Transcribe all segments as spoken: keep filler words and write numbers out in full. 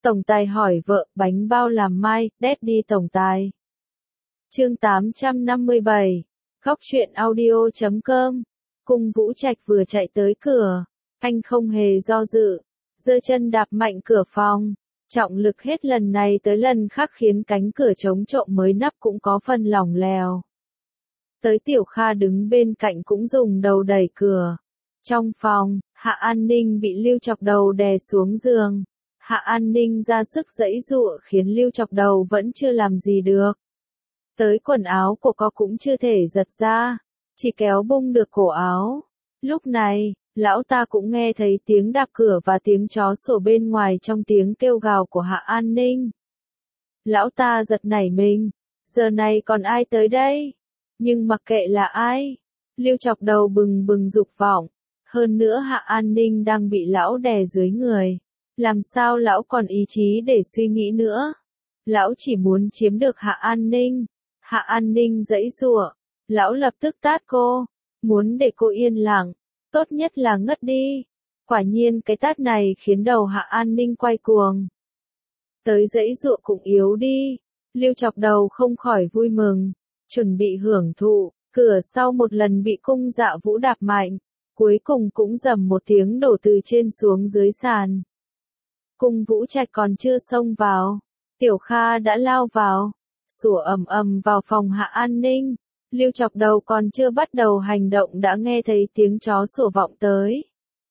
Tổng tài hỏi vợ, bánh bao làm mai, đét đi tổng tài. Chương tám trăm năm mươi bảy, Góc truyện audio chấm com. Cung Vũ Trạch vừa chạy tới cửa, anh không hề do dự, giơ chân đạp mạnh cửa phòng, trọng lực hết lần này tới lần khác khiến cánh cửa chống trộm mới nắp cũng có phần lỏng lẻo. Tới Tiểu Kha đứng bên cạnh cũng dùng đầu đẩy cửa. Trong phòng, Hạ An Ninh bị Lưu Chọc Đầu đè xuống giường. Hạ An Ninh ra sức giãy giụa khiến Lưu Chọc Đầu vẫn chưa làm gì được. Tới quần áo của cô cũng chưa thể giật ra, chỉ kéo bung được cổ áo. Lúc này, lão ta cũng nghe thấy tiếng đạp cửa và tiếng chó sủa bên ngoài trong tiếng kêu gào của Hạ An Ninh. Lão ta giật nảy mình, giờ này còn ai tới đây? Nhưng mặc kệ là ai, Lưu Chọc Đầu bừng bừng dục vọng. Hơn nữa Hạ An Ninh đang bị lão đè dưới người. Làm sao lão còn ý chí để suy nghĩ nữa? Lão chỉ muốn chiếm được Hạ An Ninh. Hạ An Ninh giãy giụa. Lão lập tức tát cô. Muốn để cô yên lặng. Tốt nhất là ngất đi. Quả nhiên cái tát này khiến đầu Hạ An Ninh quay cuồng. Tới giãy giụa cũng yếu đi. Lưu Chọc Đầu không khỏi vui mừng. Chuẩn bị hưởng thụ. Cửa sau một lần bị Cung Dạ Vũ đạp mạnh. Cuối cùng cũng rầm một tiếng đổ từ trên xuống dưới sàn. Cung Vũ Trạch còn chưa xông vào, Tiểu Kha đã lao vào, sủa ầm ầm vào phòng Hạ An Ninh. Lưu Chọc Đầu còn chưa bắt đầu hành động đã nghe thấy tiếng chó sủa vọng tới.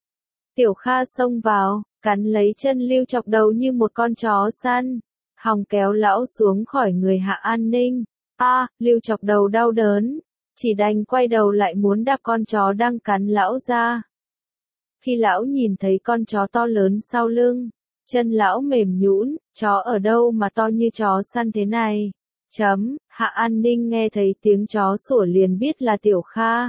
Tiểu Kha xông vào, cắn lấy chân Lưu Chọc Đầu như một con chó săn, hòng kéo lão xuống khỏi người Hạ An Ninh. A, à, Lưu Chọc Đầu đau đớn, chỉ đành quay đầu lại muốn đạp con chó đang cắn lão ra. Khi lão nhìn thấy con chó to lớn sau lưng, chân lão mềm nhũn, chó ở đâu mà to như chó săn thế này? Chấm, Hạ An Ninh nghe thấy tiếng chó sủa liền biết là Tiểu Kha.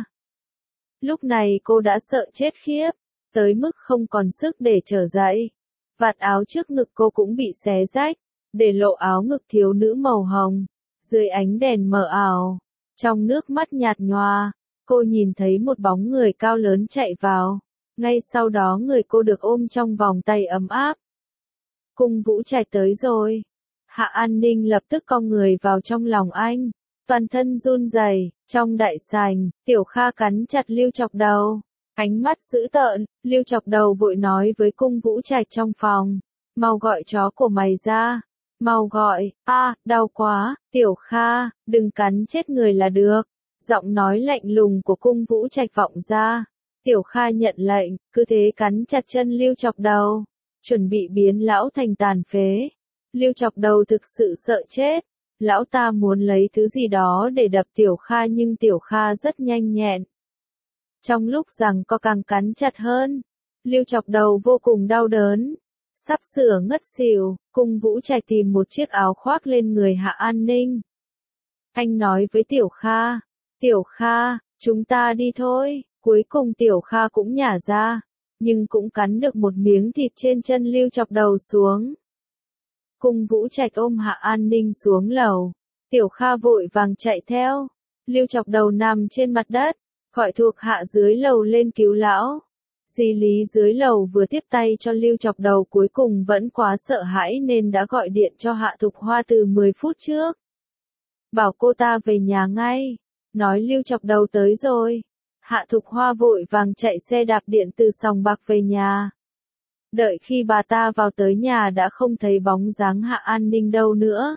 Lúc này cô đã sợ chết khiếp, tới mức không còn sức để trở dậy. Vạt áo trước ngực cô cũng bị xé rách, để lộ áo ngực thiếu nữ màu hồng. Dưới ánh đèn mờ ảo, trong nước mắt nhạt nhòa, cô nhìn thấy một bóng người cao lớn chạy vào. Ngay sau đó người cô được ôm trong vòng tay ấm áp. Cung Vũ Trạch tới rồi. Hạ An Ninh lập tức cong người vào trong lòng anh. Toàn thân run rẩy. Trong đại sảnh, Tiểu Kha cắn chặt Lưu Chọc Đầu. Ánh mắt dữ tợn, Lưu Chọc Đầu vội nói với Cung Vũ Trạch trong phòng. Mau gọi chó của mày ra. Mau gọi, a, à, đau quá, Tiểu Kha, đừng cắn chết người là được. Giọng nói lạnh lùng của Cung Vũ Trạch vọng ra. Tiểu Kha nhận lệnh, cứ thế cắn chặt chân Lưu Chọc Đầu, chuẩn bị biến lão thành tàn phế. Lưu Chọc Đầu thực sự sợ chết. Lão ta muốn lấy thứ gì đó để đập Tiểu Kha nhưng Tiểu Kha rất nhanh nhẹn. Trong lúc rằng co càng cắn chặt hơn, Lưu Chọc Đầu vô cùng đau đớn. Sắp sửa ngất xỉu, Cung Vũ Trạch tìm một chiếc áo khoác lên người Hạ An Ninh. Anh nói với Tiểu Kha, Tiểu Kha, chúng ta đi thôi. Cuối cùng Tiểu Kha cũng nhả ra, nhưng cũng cắn được một miếng thịt trên chân Lưu Chọc Đầu xuống. Cung Vũ Trạch ôm Hạ An Ninh xuống lầu. Tiểu Kha vội vàng chạy theo. Lưu Chọc Đầu nằm trên mặt đất, gọi thuộc hạ dưới lầu lên cứu lão. Di lý dưới lầu vừa tiếp tay cho Lưu Chọc Đầu cuối cùng vẫn quá sợ hãi nên đã gọi điện cho Hạ Thục Hoa từ mười phút trước. Bảo cô ta về nhà ngay, nói Lưu Chọc Đầu tới rồi. Hạ Thục Hoa vội vàng chạy xe đạp điện từ sòng bạc về nhà. Đợi khi bà ta vào tới nhà đã không thấy bóng dáng Hạ An Ninh đâu nữa.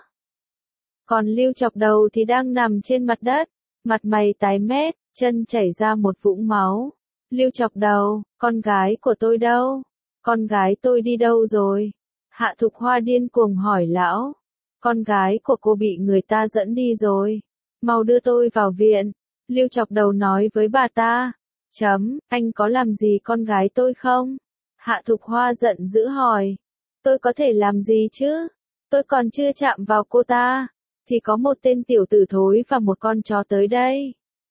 Còn Lưu Chọc Đầu thì đang nằm trên mặt đất, mặt mày tái mét, chân chảy ra một vũng máu. Lưu Chọc Đầu, con gái của tôi đâu? Con gái tôi đi đâu rồi? Hạ Thục Hoa điên cuồng hỏi lão. Con gái của cô bị người ta dẫn đi rồi. Mau đưa tôi vào viện. Lưu Chọc Đầu nói với bà ta. Chấm, anh có làm gì con gái tôi không? Hạ Thục Hoa giận dữ hỏi. Tôi có thể làm gì chứ? Tôi còn chưa chạm vào cô ta, thì có một tên tiểu tử thối và một con chó tới đây.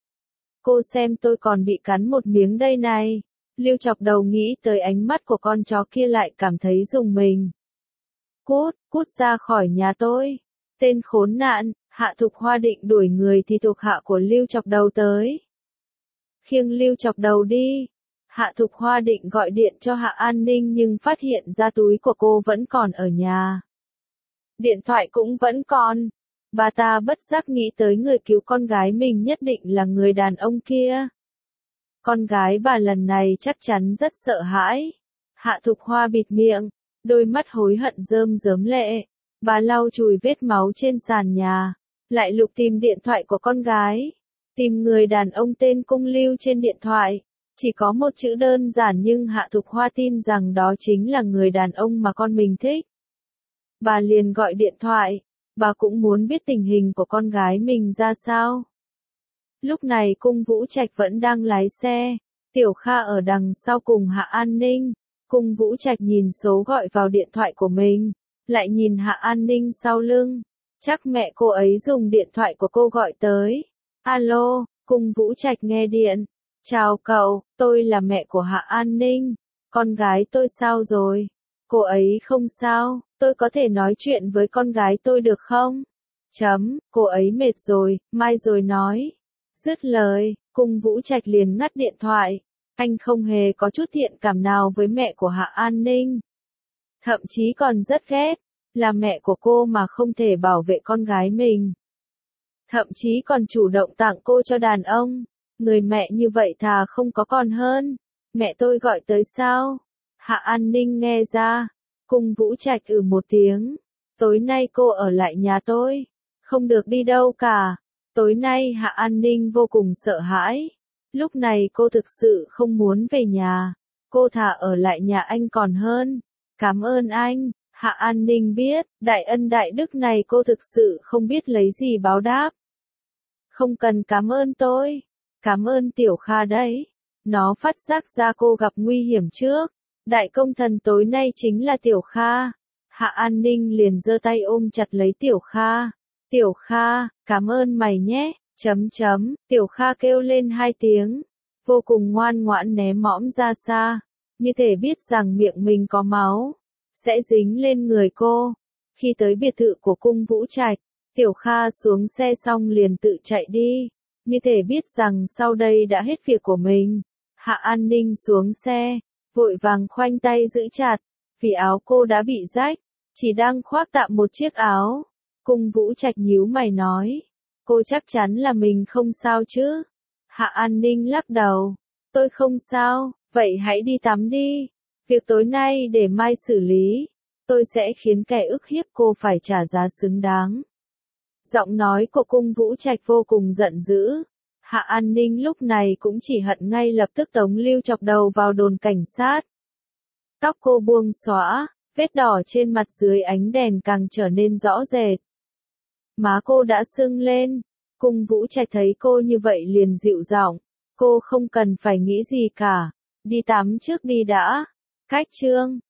Cô xem tôi còn bị cắn một miếng đây này. Lưu Chọc Đầu nghĩ tới ánh mắt của con chó kia lại cảm thấy rùng mình. Cút, cút ra khỏi nhà tôi. Tên khốn nạn. Hạ Thục Hoa định đuổi người thì thuộc hạ của Lưu Chọc Đầu tới. Khiêng Lưu Chọc Đầu đi. Hạ Thục Hoa định gọi điện cho Hạ An Ninh nhưng phát hiện ra túi của cô vẫn còn ở nhà. Điện thoại cũng vẫn còn. Bà ta bất giác nghĩ tới người cứu con gái mình nhất định là người đàn ông kia. Con gái bà lần này chắc chắn rất sợ hãi. Hạ Thục Hoa bịt miệng, đôi mắt hối hận rơm rớm lệ. Bà lau chùi vết máu trên sàn nhà, lại lục tìm điện thoại của con gái. Tìm người đàn ông tên Cung Lưu trên điện thoại. Chỉ có một chữ đơn giản nhưng Hạ Thục Hoa tin rằng đó chính là người đàn ông mà con mình thích. Bà liền gọi điện thoại, bà cũng muốn biết tình hình của con gái mình ra sao. Lúc này Cung Vũ Trạch vẫn đang lái xe, Tiểu Kha ở đằng sau cùng Hạ An Ninh. Cung Vũ Trạch nhìn số gọi vào điện thoại của mình, lại nhìn Hạ An Ninh sau lưng. Chắc mẹ cô ấy dùng điện thoại của cô gọi tới. Alo, Cung Vũ Trạch nghe điện. Chào cậu, tôi là mẹ của Hạ An Ninh. Con gái tôi sao rồi? Cô ấy không sao, tôi có thể nói chuyện với con gái tôi được không? Chấm, cô ấy mệt rồi, mai rồi nói. Dứt lời, Cung Vũ Trạch liền ngắt điện thoại. Anh không hề có chút thiện cảm nào với mẹ của Hạ An Ninh. Thậm chí còn rất ghét, là mẹ của cô mà không thể bảo vệ con gái mình. Thậm chí còn chủ động tặng cô cho đàn ông. Người mẹ như vậy thà không có con hơn. Mẹ tôi gọi tới sao? Hạ An Ninh nghe ra. Cung Vũ Trạch ừ một tiếng. Tối nay cô ở lại nhà tôi. Không được đi đâu cả. Tối nay Hạ An Ninh vô cùng sợ hãi. Lúc này cô thực sự không muốn về nhà. Cô thà ở lại nhà anh còn hơn. Cảm ơn anh. Hạ An Ninh biết, đại ân đại đức này cô thực sự không biết lấy gì báo đáp. Không cần cảm ơn tôi. Cảm ơn Tiểu Kha đấy. Nó phát giác ra cô gặp nguy hiểm trước. Đại công thần tối nay chính là Tiểu Kha. Hạ An Ninh liền giơ tay ôm chặt lấy Tiểu Kha. Tiểu Kha, cảm ơn mày nhé. Chấm chấm, Tiểu Kha kêu lên hai tiếng. Vô cùng ngoan ngoãn ném mõm ra xa. Như thể biết rằng miệng mình có máu sẽ dính lên người cô. Khi tới biệt thự của Cung Vũ Trạch, Tiểu Kha xuống xe xong liền tự chạy đi. Như thể biết rằng sau đây đã hết việc của mình. Hạ An Ninh xuống xe, vội vàng khoanh tay giữ chặt, vì áo cô đã bị rách, chỉ đang khoác tạm một chiếc áo. Cung Vũ Trạch nhíu mày nói, cô chắc chắn là mình không sao chứ? Hạ An Ninh lắc đầu, tôi không sao, vậy hãy đi tắm đi. Việc tối nay để mai xử lý, tôi sẽ khiến kẻ ức hiếp cô phải trả giá xứng đáng. Giọng nói của Cung Vũ Trạch vô cùng giận dữ. Hạ An Ninh lúc này cũng chỉ hận ngay lập tức Tống Lưu chọc đầu vào đồn cảnh sát. Tóc cô buông xõa, vết đỏ trên mặt dưới ánh đèn càng trở nên rõ rệt. Má cô đã sưng lên. Cung Vũ Trạch thấy cô như vậy liền dịu giọng, cô không cần phải nghĩ gì cả. Đi tắm trước đi đã. Cách chương